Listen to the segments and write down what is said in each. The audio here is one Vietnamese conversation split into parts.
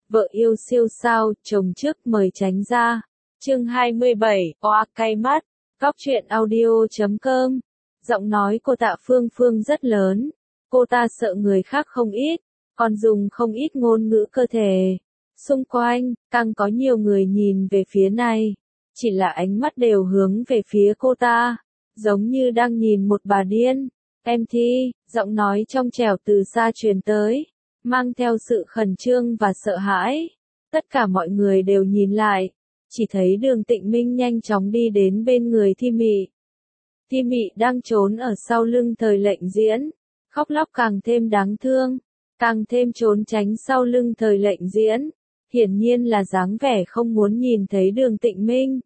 vợ yêu siêu sao, chồng trước mời tránh ra. Chương 27, oa cay mắt, cóc truyện audio.com. Giọng nói của Tạ Phương Phương rất lớn, cô ta sợ người khác không ít, còn dùng không ít ngôn ngữ cơ thể. Xung quanh, càng có nhiều người nhìn về phía này, chỉ là ánh mắt đều hướng về phía cô ta, giống như đang nhìn một bà điên. Em Thi, giọng nói trong trẻo từ xa truyền tới, mang theo sự khẩn trương và sợ hãi. Tất cả mọi người đều nhìn lại, chỉ thấy Đường Tịnh Minh nhanh chóng đi đến bên người Thi Mị. Thi Mị đang trốn ở sau lưng Thời Lệnh Diễn, khóc lóc càng thêm đáng thương, càng thêm trốn tránh sau lưng Thời Lệnh Diễn, hiển nhiên là dáng vẻ không muốn nhìn thấy Đường Tịnh Minh.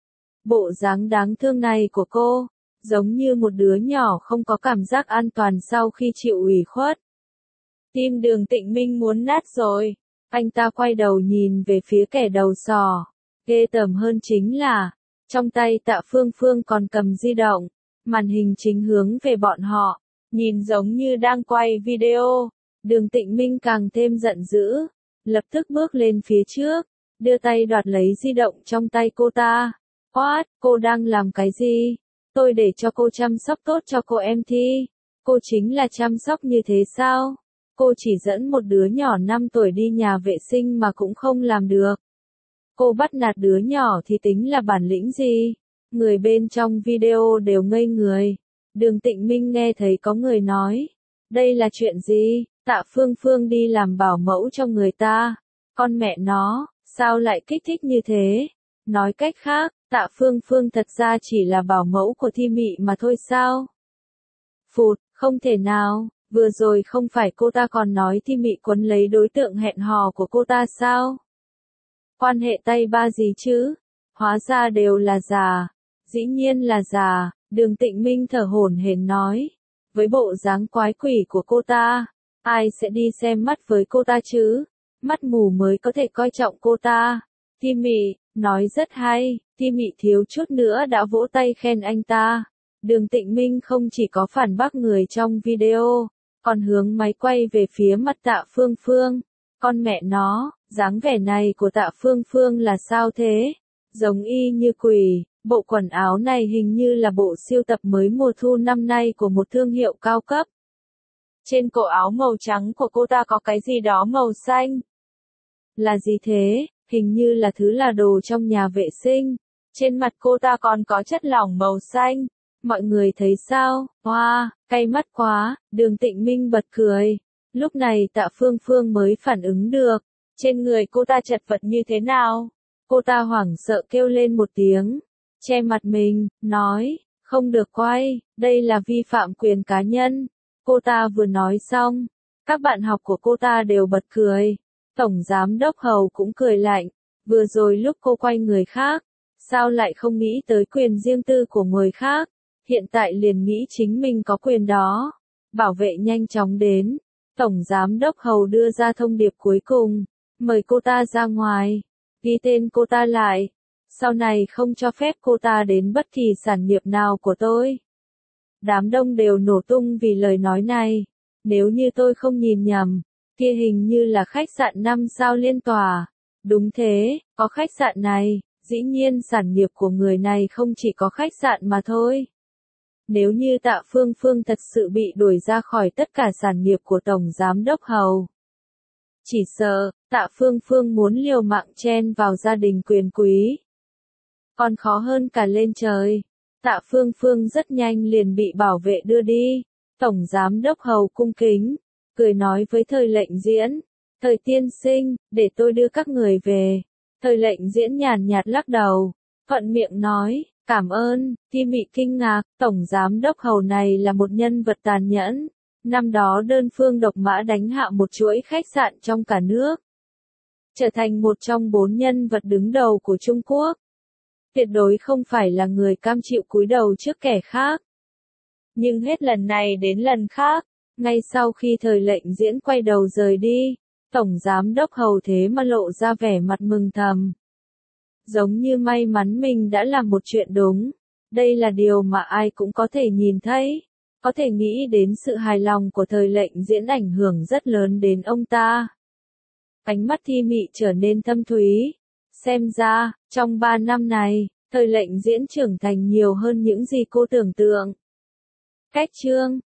Bộ dáng đáng thương này của cô, giống như một đứa nhỏ không có cảm giác an toàn sau khi chịu ủy khuất. Tim Đường Tịnh Minh muốn nát rồi, anh ta quay đầu nhìn về phía kẻ đầu sò. Ghê tởm hơn chính là, trong tay Tạ Phương Phương còn cầm di động, màn hình chính hướng về bọn họ, nhìn giống như đang quay video. Đường Tịnh Minh càng thêm giận dữ, lập tức bước lên phía trước, đưa tay đoạt lấy di động trong tay cô ta. What, cô đang làm cái gì? Tôi để cho cô chăm sóc tốt cho cô em Thi. Cô chính là chăm sóc như thế sao? Cô chỉ dẫn một đứa nhỏ 5 tuổi đi nhà vệ sinh mà cũng không làm được. Cô bắt nạt đứa nhỏ thì tính là bản lĩnh gì? Người bên trong video đều ngây người. Đường Tịnh Minh nghe thấy có người nói, đây là chuyện gì? Tạ Phương Phương đi làm bảo mẫu cho người ta. Con mẹ nó, sao lại kích thích như thế? Nói cách khác, Tạ Phương Phương thật ra chỉ là bảo mẫu của Thi Mị mà thôi sao? Phụt, không thể nào, vừa rồi không phải cô ta còn nói Thi Mị quấn lấy đối tượng hẹn hò của cô ta sao? Quan hệ tay ba gì chứ? Hóa ra đều là giả. Dĩ nhiên là giả, Đường Tịnh Minh thở hổn hển nói. Với bộ dáng quái quỷ của cô ta, ai sẽ đi xem mắt với cô ta chứ? Mắt mù mới có thể coi trọng cô ta. Thi Mị, nói rất hay. Thi Mị thiếu chút nữa đã vỗ tay khen anh ta. Đường Tịnh Minh không chỉ có phản bác người trong video, còn hướng máy quay về phía mặt Tạ Phương Phương. Con mẹ nó, dáng vẻ này của Tạ Phương Phương là sao thế? Giống y như quỷ, bộ quần áo này hình như là bộ siêu tập mới mùa thu năm nay của một thương hiệu cao cấp. Trên cổ áo màu trắng của cô ta có cái gì đó màu xanh. Là gì thế? Hình như là thứ là đồ trong nhà vệ sinh. Trên mặt cô ta còn có chất lỏng màu xanh. Mọi người thấy sao? Wow, cay mắt quá. Đường Tịnh Minh bật cười. Lúc này Tạ Phương Phương mới phản ứng được. Trên người cô ta chật vật như thế nào? Cô ta hoảng sợ kêu lên một tiếng, che mặt mình, nói, không được quay, đây là vi phạm quyền cá nhân. Cô ta vừa nói xong, các bạn học của cô ta đều bật cười. Tổng giám đốc Hầu cũng cười lạnh, vừa rồi lúc cô quay người khác, sao lại không nghĩ tới quyền riêng tư của người khác, hiện tại liền nghĩ chính mình có quyền đó. Bảo vệ nhanh chóng đến, Tổng giám đốc Hầu đưa ra thông điệp cuối cùng, mời cô ta ra ngoài, ghi tên cô ta lại, sau này không cho phép cô ta đến bất kỳ sản nghiệp nào của tôi. Đám đông đều nổ tung vì lời nói này, nếu như tôi không nhìn nhầm, kia hình như là khách sạn 5 sao Liên Tòa. Đúng thế, có khách sạn này, dĩ nhiên sản nghiệp của người này không chỉ có khách sạn mà thôi. Nếu như Tạ Phương Phương thật sự bị đuổi ra khỏi tất cả sản nghiệp của Tổng Giám đốc Hầu, chỉ sợ, Tạ Phương Phương muốn liều mạng chen vào gia đình quyền quý. Còn khó hơn cả lên trời. Tạ Phương Phương rất nhanh liền bị bảo vệ đưa đi. Tổng Giám đốc Hầu cung kính, cười nói với Thời Lệnh Diễn. Thời tiên sinh, để tôi đưa các người về. Thời Lệnh Diễn nhàn nhạt lắc đầu, thuận miệng nói, cảm ơn. Thi Mị kinh ngạc, Tổng Giám đốc Hầu này là một nhân vật tàn nhẫn. Năm đó đơn phương độc mã đánh hạ một chuỗi khách sạn trong cả nước, trở thành một trong 4 nhân vật đứng đầu của Trung Quốc. Tuyệt đối không phải là người cam chịu cúi đầu trước kẻ khác. Nhưng hết lần này đến lần khác, ngay sau khi Thời Lệnh Diễn quay đầu rời đi, Tổng Giám đốc Hầu thế mà lộ ra vẻ mặt mừng thầm. Giống như may mắn mình đã làm một chuyện đúng. Đây là điều mà ai cũng có thể nhìn thấy. Có thể nghĩ đến sự hài lòng của Thời Lệnh Diễn ảnh hưởng rất lớn đến ông ta. Ánh mắt Thi Mị trở nên thâm thúy. Xem ra, trong 3 năm này, Thời Lệnh Diễn trưởng thành nhiều hơn những gì cô tưởng tượng. Cách chương